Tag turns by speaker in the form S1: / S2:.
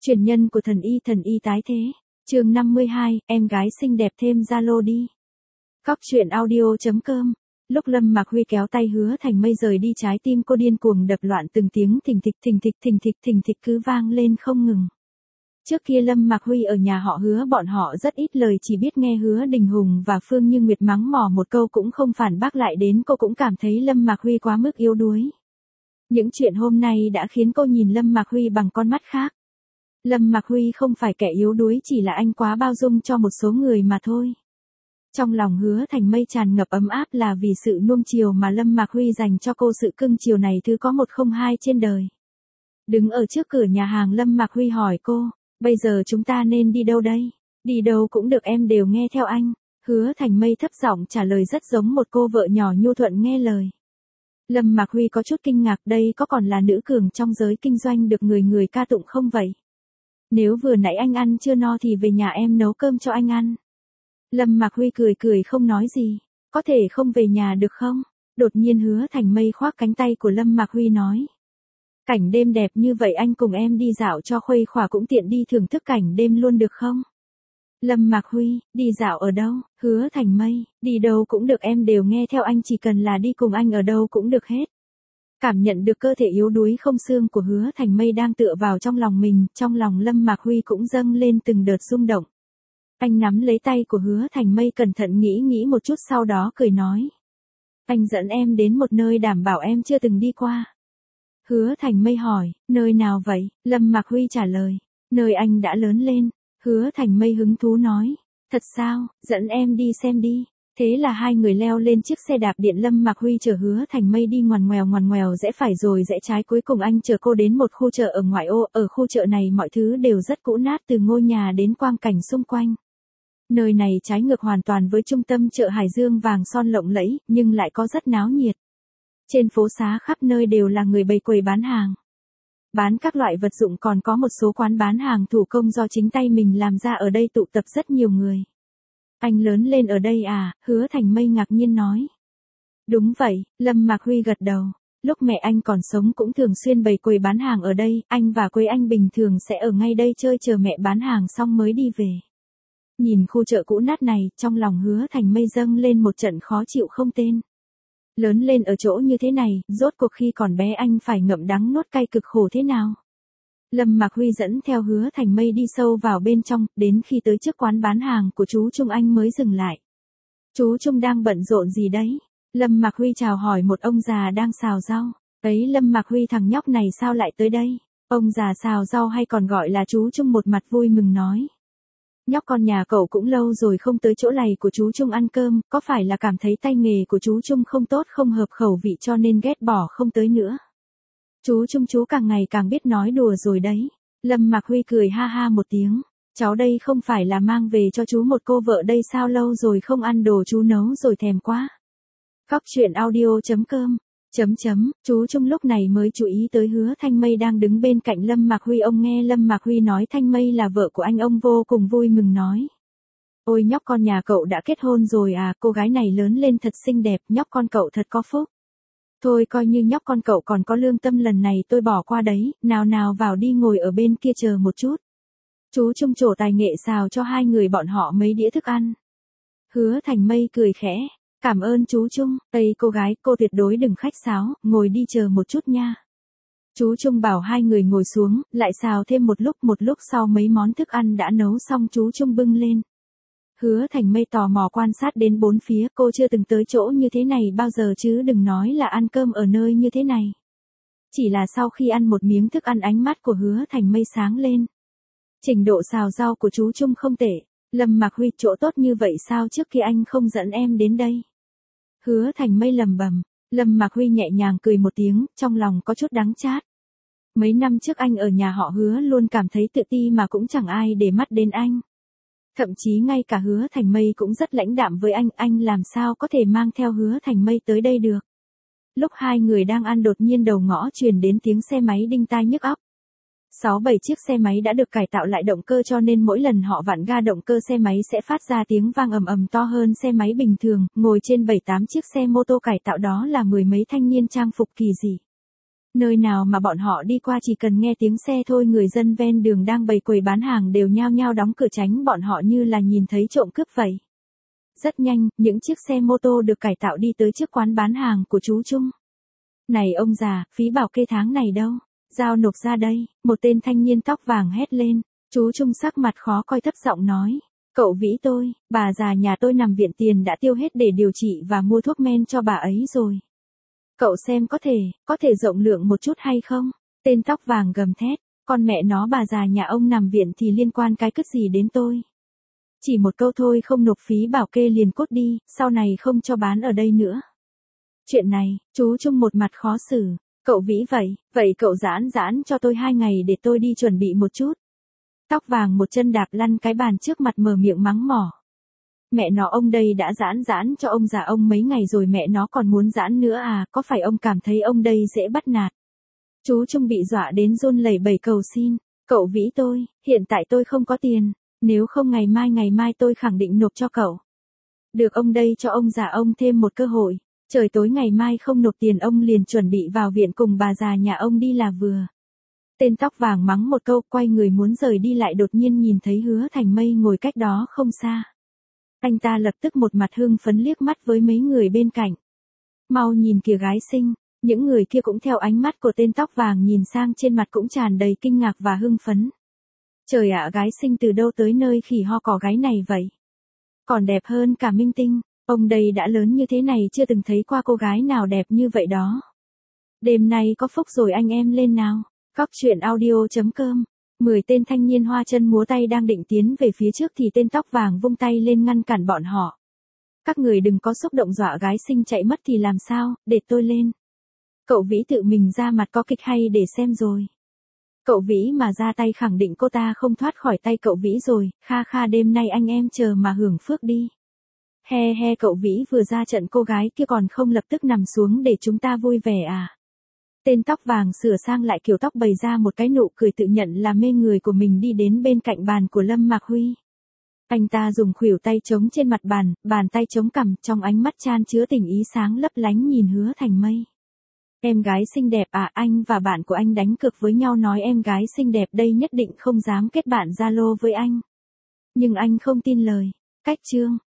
S1: Truyền nhân của thần y tái thế. Chương 52, em gái xinh đẹp thêm Zalo đi. Cóc truyện audio.com. Lúc Lâm Mạc Huy kéo tay Hứa Thành Mây rời đi, trái tim cô điên cuồng đập loạn, từng tiếng thình thịch thình thịch thình thịch thình thịch cứ vang lên không ngừng. Trước kia Lâm Mạc Huy ở nhà họ Hứa, bọn họ rất ít lời, chỉ biết nghe Hứa Đình Hùng và Phương Như Nguyệt mắng mỏ một câu cũng không phản bác lại, đến cô cũng cảm thấy Lâm Mạc Huy quá mức yếu đuối. Những chuyện hôm nay đã khiến cô nhìn Lâm Mạc Huy bằng con mắt khác. Lâm Mạc Huy không phải kẻ yếu đuối, chỉ là anh quá bao dung cho một số người mà thôi. Trong lòng Hứa Thành Mây tràn ngập ấm áp là vì sự nuông chiều mà Lâm Mạc Huy dành cho cô, sự cưng chiều này thứ có một không hai trên đời. Đứng ở trước cửa nhà hàng, Lâm Mạc Huy hỏi cô, bây giờ chúng ta nên đi đâu đây? Đi đâu cũng được, em đều nghe theo anh. Hứa Thành Mây thấp giọng trả lời rất giống một cô vợ nhỏ nhu thuận nghe lời. Lâm Mạc Huy có chút kinh ngạc, đây có còn là nữ cường trong giới kinh doanh được người ca tụng không vậy? Nếu vừa nãy anh ăn chưa no thì về nhà em nấu cơm cho anh ăn. Lâm Mạc Huy cười cười không nói gì. Có thể không về nhà được không? Đột nhiên Hứa Thành Mây khoác cánh tay của Lâm Mạc Huy nói. Cảnh đêm đẹp như vậy, anh cùng em đi dạo cho khuây khỏa, cũng tiện đi thưởng thức cảnh đêm luôn được không? Lâm Mạc Huy, đi dạo ở đâu? Hứa Thành Mây, đi đâu cũng được, em đều nghe theo anh, chỉ cần là đi cùng anh ở đâu cũng được hết. Cảm nhận được cơ thể yếu đuối không xương của Hứa Thành Mây đang tựa vào trong lòng mình, trong lòng Lâm Mạc Huy cũng dâng lên từng đợt rung động. Anh nắm lấy tay của Hứa Thành Mây cẩn thận nghĩ một chút, sau đó cười nói. Anh dẫn em đến một nơi đảm bảo em chưa từng đi qua. Hứa Thành Mây hỏi, nơi nào vậy? Lâm Mạc Huy trả lời, nơi anh đã lớn lên. Hứa Thành Mây hứng thú nói, thật sao, dẫn em đi xem đi. Thế là hai người leo lên chiếc xe đạp điện, Lâm Mạc Huy chở Hứa Thành Mây đi ngoằn ngoèo rẽ phải rồi rẽ trái, cuối cùng anh chở cô đến một khu chợ ở ngoại ô. Ở khu chợ này mọi thứ đều rất cũ nát, từ ngôi nhà đến quang cảnh xung quanh. Nơi này trái ngược hoàn toàn với trung tâm chợ Hải Dương vàng son lộng lẫy, nhưng lại có rất náo nhiệt. Trên phố xá khắp nơi đều là người bày quầy bán hàng. Bán các loại vật dụng, còn có một số quán bán hàng thủ công do chính tay mình làm ra, ở đây tụ tập rất nhiều người. Anh lớn lên ở đây à? Hứa Thành Mây ngạc nhiên nói. Đúng vậy, Lâm Mạc Huy gật đầu. Lúc mẹ anh còn sống cũng thường xuyên bày quầy bán hàng ở đây, anh và quê anh bình thường sẽ ở ngay đây chơi chờ mẹ bán hàng xong mới đi về. Nhìn khu chợ cũ nát này, trong lòng Hứa Thành Mây dâng lên một trận khó chịu không tên. Lớn lên ở chỗ như thế này, rốt cuộc khi còn bé anh phải ngậm đắng nuốt cay cực khổ thế nào? Lâm Mạc Huy dẫn theo Hứa Thành Mây đi sâu vào bên trong, đến khi tới trước quán bán hàng của chú Trung anh mới dừng lại. Chú Trung đang bận rộn gì đấy? Lâm Mạc Huy chào hỏi một ông già đang xào rau. Ấy, Lâm Mạc Huy, thằng nhóc này sao lại tới đây? Ông già xào rau hay còn gọi là chú Trung một mặt vui mừng nói. Nhóc con nhà cậu cũng lâu rồi không tới chỗ này của chú Trung ăn cơm, có phải là cảm thấy tay nghề của chú Trung không tốt, không hợp khẩu vị cho nên ghét bỏ không tới nữa? Chú Trung chú càng ngày càng biết nói đùa rồi đấy. Lâm Mạc Huy cười ha ha một tiếng. Cháu đây không phải là mang về cho chú một cô vợ đây sao, lâu rồi không ăn đồ chú nấu rồi thèm quá. Cóc truyện audio.com. Chú Trung lúc này mới chú ý tới Hứa Thanh Mây đang đứng bên cạnh Lâm Mạc Huy. Ông nghe Lâm Mạc Huy nói Thanh Mây là vợ của anh, ông vô cùng vui mừng nói. Ôi, nhóc con nhà cậu đã kết hôn rồi à? Cô gái này lớn lên thật xinh đẹp, nhóc con cậu thật có phúc. Thôi coi như nhóc con cậu còn có lương tâm, lần này tôi bỏ qua đấy, nào vào đi, ngồi ở bên kia chờ một chút. Chú Trung trổ tài nghệ xào cho hai người bọn họ mấy đĩa thức ăn. Hứa Thành Mây cười khẽ. Cảm ơn chú Trung. Ây cô gái, cô tuyệt đối đừng khách sáo, ngồi đi chờ một chút nha. Chú Trung bảo hai người ngồi xuống, lại xào thêm một lúc sau mấy món thức ăn đã nấu xong chú Trung bưng lên. Hứa Thành Mây tò mò quan sát đến bốn phía, cô chưa từng tới chỗ như thế này bao giờ, chứ đừng nói là ăn cơm ở nơi như thế này. Chỉ là sau khi ăn một miếng thức ăn, ánh mắt của Hứa Thành Mây sáng lên. Trình độ xào rau của chú Trung không tệ. Lâm Mạc Huy, chỗ tốt như vậy sao trước kia anh không dẫn em đến đây? Hứa Thành Mây lẩm bẩm. Lâm Mạc Huy nhẹ nhàng cười một tiếng, trong lòng có chút đắng chát. Mấy năm trước anh ở nhà họ Hứa luôn cảm thấy tự ti mà cũng chẳng ai để mắt đến anh. Thậm chí ngay cả Hứa Thành Mây cũng rất lãnh đạm với anh làm sao có thể mang theo Hứa Thành Mây tới đây được. Lúc hai người đang ăn, đột nhiên đầu ngõ truyền đến tiếng xe máy đinh tai nhức óc. 6-7 chiếc xe máy đã được cải tạo lại động cơ, cho nên mỗi lần họ vặn ga động cơ xe máy sẽ phát ra tiếng vang ầm to hơn xe máy bình thường. Ngồi trên 7-8 chiếc xe mô tô cải tạo đó là mười mấy thanh niên trang phục kỳ dị. Nơi nào mà bọn họ đi qua chỉ cần nghe tiếng xe thôi, người dân ven đường đang bày quầy bán hàng đều nhao nhao đóng cửa tránh bọn họ như là nhìn thấy trộm cướp vậy. Rất nhanh, những chiếc xe mô tô được cải tạo đi tới trước quán bán hàng của chú Trung. Này ông già, phí bảo kê tháng này đâu? Giao nộp ra đây, một tên thanh niên tóc vàng hét lên. Chú Trung sắc mặt khó coi thấp giọng nói. Cậu Vĩ tôi, bà già nhà tôi nằm viện tiền đã tiêu hết để điều trị và mua thuốc men cho bà ấy rồi. Cậu xem có thể rộng lượng một chút hay không? Tên tóc vàng gầm thét, con mẹ nó bà già nhà ông nằm viện thì liên quan cái cứt gì đến tôi? Chỉ một câu thôi không nộp phí bảo kê liền cút đi, sau này không cho bán ở đây nữa. Chuyện này, chú Trung một mặt khó xử, cậu Vĩ vậy cậu giãn cho tôi 2 ngày để tôi đi chuẩn bị một chút. Tóc vàng một chân đạp lăn cái bàn trước mặt mở miệng mắng mỏ. Mẹ nó ông đây đã giãn cho ông già ông mấy ngày rồi mẹ nó còn muốn giãn nữa à, có phải ông cảm thấy ông đây dễ bắt nạt? Chú Trung bị dọa đến run lẩy bẩy cầu xin, cậu Vĩ tôi, hiện tại tôi không có tiền, nếu không ngày mai tôi khẳng định nộp cho cậu. Được ông đây cho ông già ông thêm một cơ hội, trời tối ngày mai không nộp tiền ông liền chuẩn bị vào viện cùng bà già nhà ông đi là vừa. Tên tóc vàng mắng một câu quay người muốn rời đi lại đột nhiên nhìn thấy Hứa Thành Mây ngồi cách đó không xa. Anh ta lập tức một mặt hưng phấn liếc mắt với mấy người bên cạnh. Mau nhìn kìa gái xinh, những người kia cũng theo ánh mắt của tên tóc vàng nhìn sang trên mặt cũng tràn đầy kinh ngạc và hưng phấn. Trời ạ, gái xinh từ đâu tới nơi khỉ ho cò gái này vậy? Còn đẹp hơn cả minh tinh, ông đây đã lớn như thế này chưa từng thấy qua cô gái nào đẹp như vậy đó. Đêm nay có phúc rồi anh em lên nào. Góc truyện audio.com 10 tên thanh niên hoa chân múa tay đang định tiến về phía trước thì tên tóc vàng vung tay lên ngăn cản bọn họ. Các người đừng có xúc động dọa gái xinh chạy mất thì làm sao, để tôi lên. Cậu Vĩ tự mình ra mặt có kịch hay để xem rồi. Cậu Vĩ mà ra tay khẳng định cô ta không thoát khỏi tay cậu Vĩ rồi, kha đêm nay anh em chờ mà hưởng phước đi. He cậu Vĩ vừa ra trận cô gái kia còn không lập tức nằm xuống để chúng ta vui vẻ à. Tên tóc vàng sửa sang lại kiểu tóc bày ra một cái nụ cười tự nhận là mê người của mình đi đến bên cạnh bàn của Lâm Mạc Huy. Anh ta dùng khuỷu tay chống trên mặt bàn, bàn tay chống cằm trong ánh mắt chan chứa tình ý sáng lấp lánh nhìn Hứa Thành Mây. Em gái xinh đẹp à, anh và bạn của anh đánh cược với nhau nói em gái xinh đẹp đây nhất định không dám kết bạn Zalo với anh. Nhưng anh không tin lời. Cách chương.